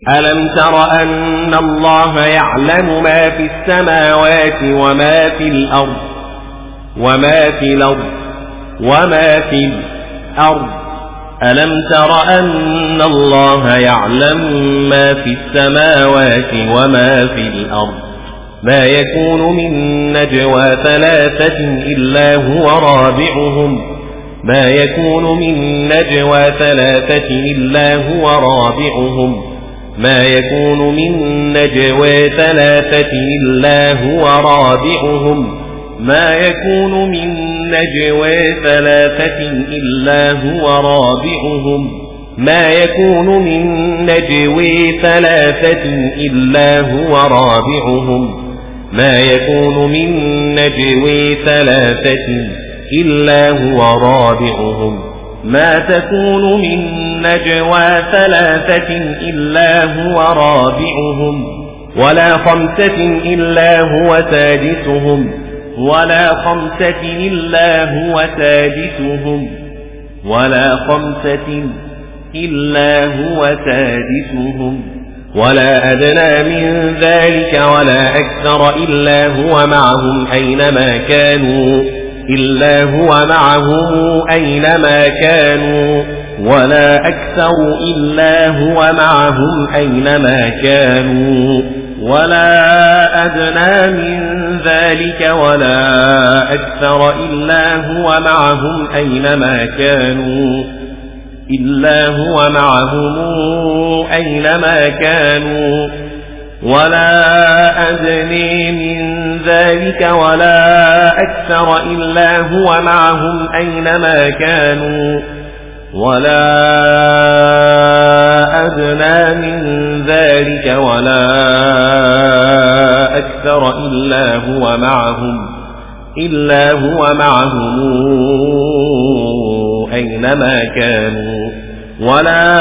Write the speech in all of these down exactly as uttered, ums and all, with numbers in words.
ألم تر أن الله يعلم ما في السماوات وما في الأرض وما في الأرض وما في الأرض ألم تر أن الله يعلم ما في السماوات وما في الأرض ما يكون من نجوى ثلاثة إلا هو رابعهم ما يكون من نجوى ثلاثة إلا هو رابعهم ما يكون من نجوى ثلاثة إلا هو رابعهم ما يكون من نجوى ثلاثة إلا هو رابعهم ما يكون من نجوى ثلاثة إلا هو رابعهم ما يكون من نجوى ثلاثة إلا هو رابعهم ما تكون من نجوى ثلاثة إلا هو رابعهم ولا خمسة إلا هو سادسهم ولا خمسة إلا هو سادسهم ولا خمسة إلا هو سادسهم ولا أدنى من ذلك ولا أكثر إلا هو معهم أينما كانوا إلا هو معهم أينما كانوا ولا أكثر إلا هو معهم أينما كانوا ولا أدنى من ذلك ولا أكثر إلا هو معهم أينما كانوا إلا هو معهم أينما كانوا ولا أدنى من ذلك ولا أكثر إلا هو معهم أينما كانوا ولا أدنى من ذلك ولا أكثر إلا هو معهم إلا هو معهم أينما كانوا ولا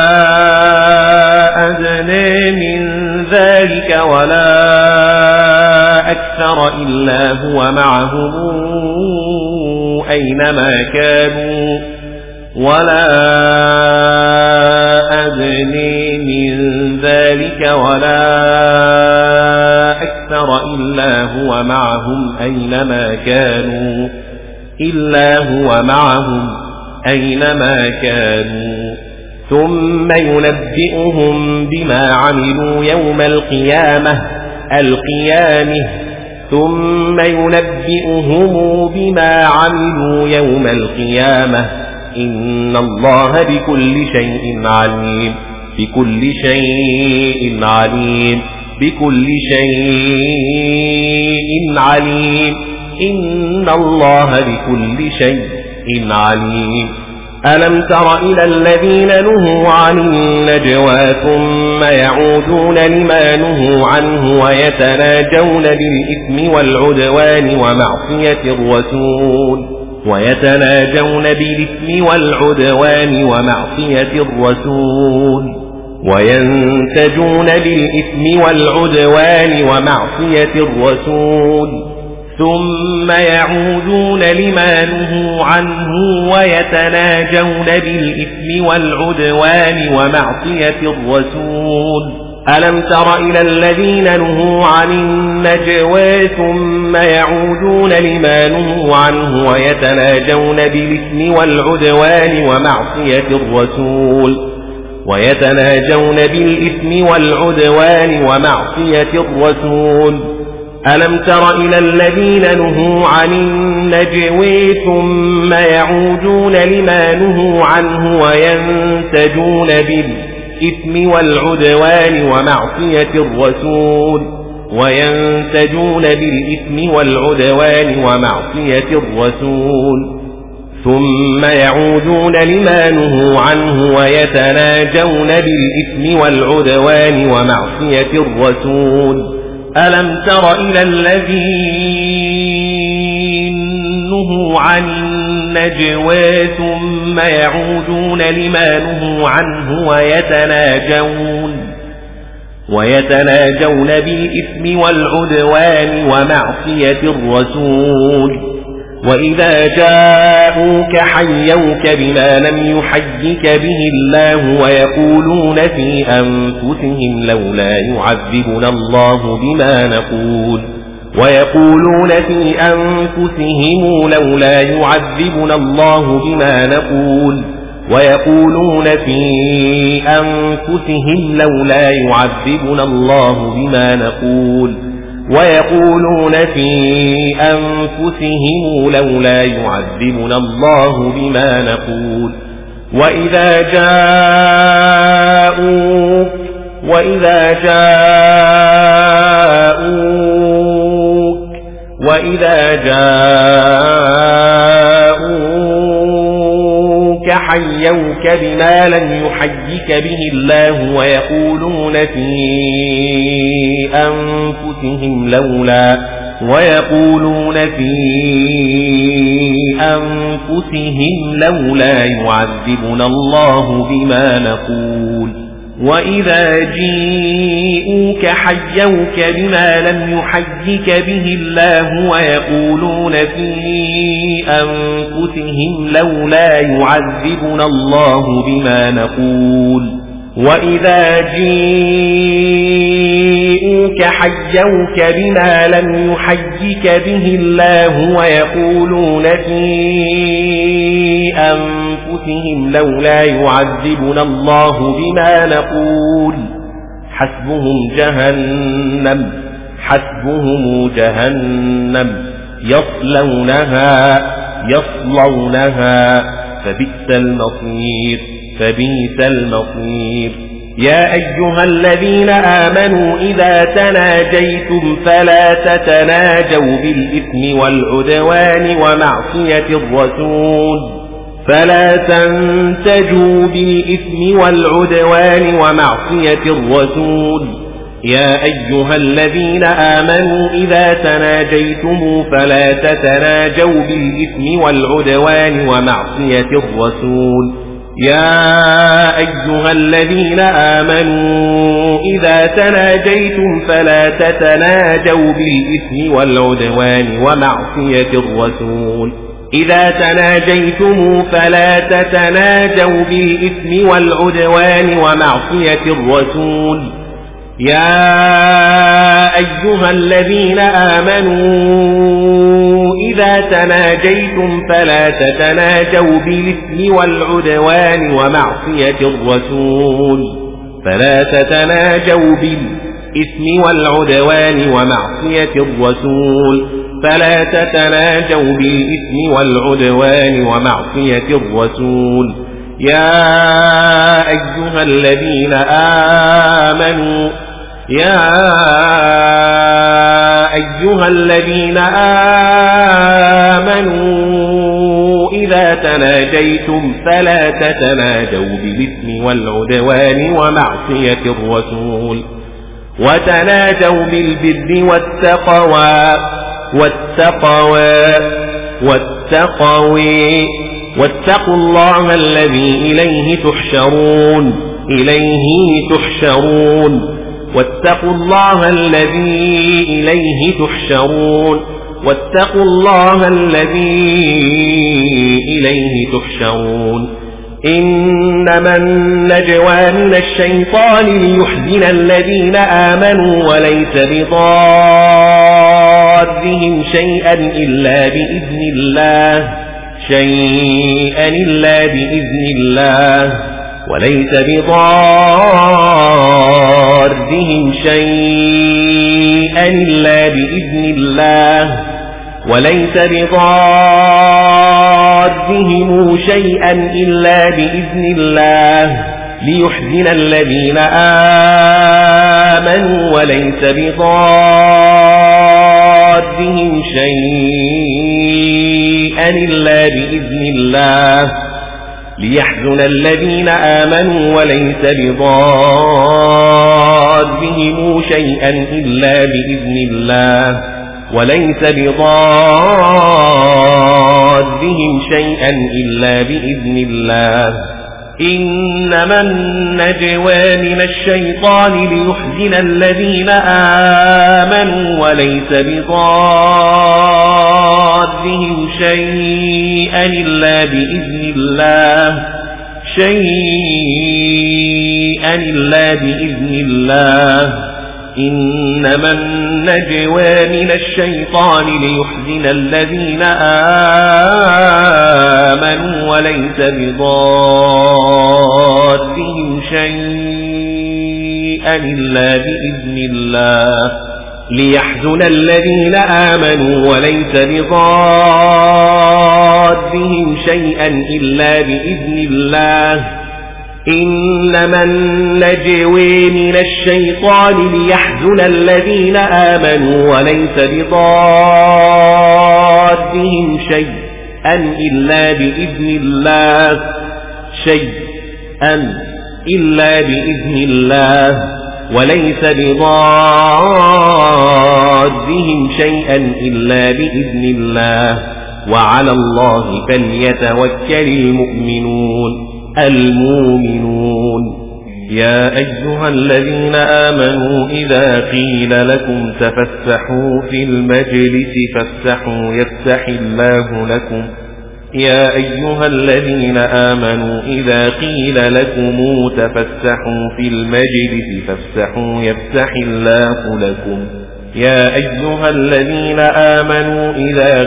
أدنى من ذلك ولا أكثر إلا هو معهم أينما كانوا ولا أدنى من ذلك ولا أكثر إلا هو معهم أينما كانوا إلا هو معهم أينما كانوا ثم ينبئهم بما عملوا يوم القيامة القيامة ثم ينبئهم بما عملوا يوم القيامة إن الله بكل شيء عليم بكل شيء عليم بكل شيء عليم إن الله بكل شيء عليم ألم تر إلى الذين نهوا عن النجوى ثم يعودون لما نهوا عنه ويتناجون بالإثم والعدوان ومعصية الرسول ويتناجون بالإثم والعدوان ومعصية الرسول وينتجون بالإثم والعدوان ومعصية الرسول ثم يعودون لما نهوا عنه ويتناجون بالإثم والعدوان ومعصية الرسول ألم تر إلى الذين نهوا عن النجوى ثم يعودون لما نهوا عنه ويتناجون بالإثم والعدوان ومعصية الرسول ويتناجون بالإثم والعدوان ومعصية الرسول ألم تر إلى الذين نهوا عن النجوى ثم يعودون لما نهوا عنه وينتجون بالإثم والعدوان ومعصية الرسول وينتجون بالإثم والعدوان ومعصية الرسول ثم يعودون لما نهوا عنه ويتناجون بالإثم والعدوان ومعصية الرسول ألم تر إلى الذين نهوا عن النجوى ثم يعودون لما نهوا عنه ويتناجون ويتناجون بالإثم والعدوان ومعصية الرسول وإذا جاءوك حيوك بما لم يحيك به الله ويقولون في أنفسهم لولا يعذبنا الله بما نقول ويقولون في أنفسهم لولا يعذبنا الله بما نقول ويقولون في أنفسهم لولا يعذبنا الله بما نقول ويقولون في أنفسهم لولا يعذبنا الله بما نقول وإذا جاءوك وإذا جاءوك وإذا جاءوك حيوك بما لم يحيك به الله ويقولون في أنفسهم لولا ويقولون في أنفسهم لولا يعذبنا الله بما نقول وإذا جيءوك حيوك بما لم يحيك به الله ويقولون في أنفسهم لولا يعذبنا الله بما نقول وإذا جيءوك حيوك بما لم يحيك به الله ويقولون في أنفسهم لولا يعذبنا الله بما نقول حسبهم جهنم حسبهم جهنم يصلونها يصلونها فبئس المصير فبئس المصير يا أيها الذين آمنوا إذا تناجيتم فلا تتناجوا بالإثم والعدوان ومعصية الرسول فلا تنتجوا بالإثم والعدوان ومعصية الرسول يا أيها الذين آمنوا إذا تناجيتم فلا تتناجوا بالإثم والعدوان ومعصية الرسول يا أيها الذين آمنوا إذا تناجيتم فلا تتناجوا بالإثم والعدوان ومعصية الرسول إذا تناجيتم فلا تتناجوا بالإثم والعدوان ومعصية الرسول يا أيها الذين آمنوا إذا تناجيتم فلا تتناجوا بالإثم والعدوان ومعصية الرسول فلا تتناجوا بالإثم والعدوان ومعصية الرسول فلا تتناجوا بالإثم والعدوان ومعصية الرسول يا أيها الذين آمنوا يا أيها الذين آمنوا إذا تناجيتم فلا تتناجوا بالإثم والعدوان ومعصية الرسول وتناجوا بالبر والتقوى والتقوى والتقوى واتقوا الله الذي إليه تحشرون إليه تحشرون واتقوا الله الذي إليه تحشرون واتقوا الله الذي إليه تحشرون إنما النجوى من الشيطان ليحزن الذين آمنوا وليس بضارهم شيئا إلا بإذن الله شيئا إلا بإذن الله وليس بضارهم شيئا إلا بإذن الله وليس بضارهم شيئا إلا بإذن الله ليحزن الذين آمنوا وليس بضارهم شيئا إلا بإذن الله ليحزن الذين آمنوا وليس بضارهم شيئا إلا بإذن الله وليس بضارهم شيئا إلا بإذن الله إنما النجوى من الشيطان ليحزن الذين آمنوا وليس بضارهم بضارهم شيئا إلا بإذن الله شيئا إلا بإذن الله إنما النجوى من الشيطان ليحزن الذين آمنوا وليس بضارهم شيئا إلا بإذن الله ليحزن الذين آمنوا وليس بضارهم شيئا إلا بإذن الله إنما النجوى من الشيطان ليحزن الذين آمنوا وليس بضارهم شيئا إلا بإذن الله شيئا إلا بإذن الله وليس بضارهم شيئا إلا بإذن الله وعلى الله فليتوكل المؤمنون المؤمنون يا أيها الذين آمنوا إذا قيل لكم تفسحوا في المجلس فافسحوا يفسح الله لكم يا أيها الذين آمنوا إذا قيل لكم تفسحوا في المجلس فافسحوا يفسح الله لكم يا أيها الذين آمنوا إذا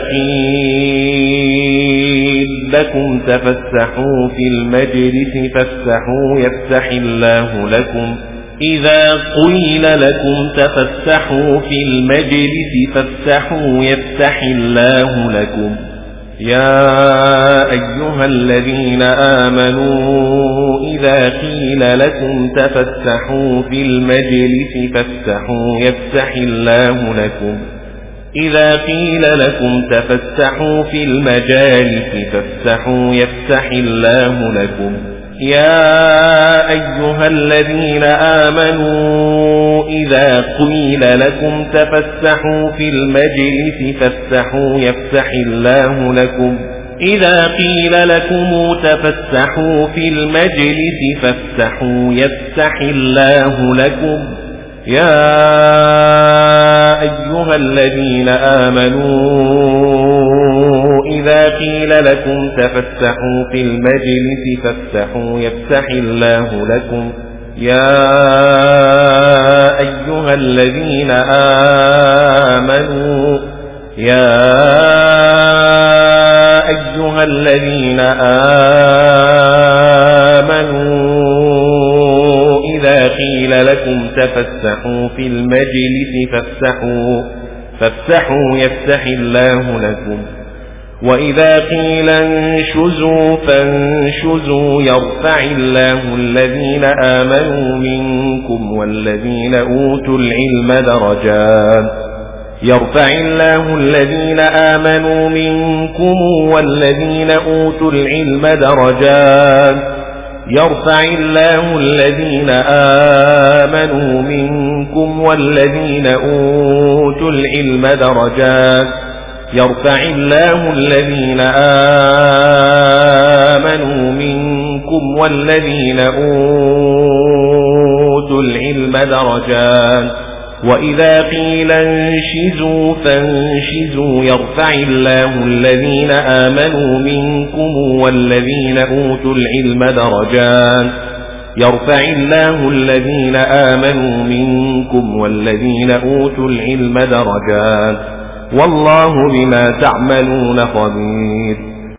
قيل لكم تفسحوا في المجلس فافسحوا يفسح الله لكم إذا قيل لكم تفسحوا في المجلس فافسحوا يفسح الله لكم يا أيها الذين آمنوا إذا قيل لكم تفسحوا في المجلس فافسحوا يفسح الله لكم إذا قيل لكم تفسحوا في المجالس فافسحوا يفسح الله لكم يا أيها الذين آمنوا إذا قيل لكم تفسحوا في المجلس فافسحوا يفسح الله لكم إذا قيل لكم تفسحوا في المجلس فافسحوا يفسح الله لكم يا أيها الذين آمنوا إذا قيل لكم تفسحوا في المجلس فافسحوا يفسح الله لكم يا أيها الذين آمنوا يا أيها الذين آمنوا إذا قيل لكم تفسحوا في المجلس فافسحوا فافسحوا يفسح الله لكم وإذا قيل انشزوا فانشزوا يرفع الله الذين آمنوا منكم والذين أوتوا العلم درجات يرفع الله الذين آمنوا منكم والذين أوتوا العلم درجات يرفع الله الذين آمنوا منكم والذين أوتوا العلم درجات يرفع الله الذين آمنوا منكم والذين أوتوا العلم درجات وإذا قيل انشزوا فانشزوا يرفع الله الذين آمنوا منكم والذين أوتوا العلم درجات يرفع الله الذين آمنوا منكم والذين أوتوا العلم درجات والله بما تعملون خبير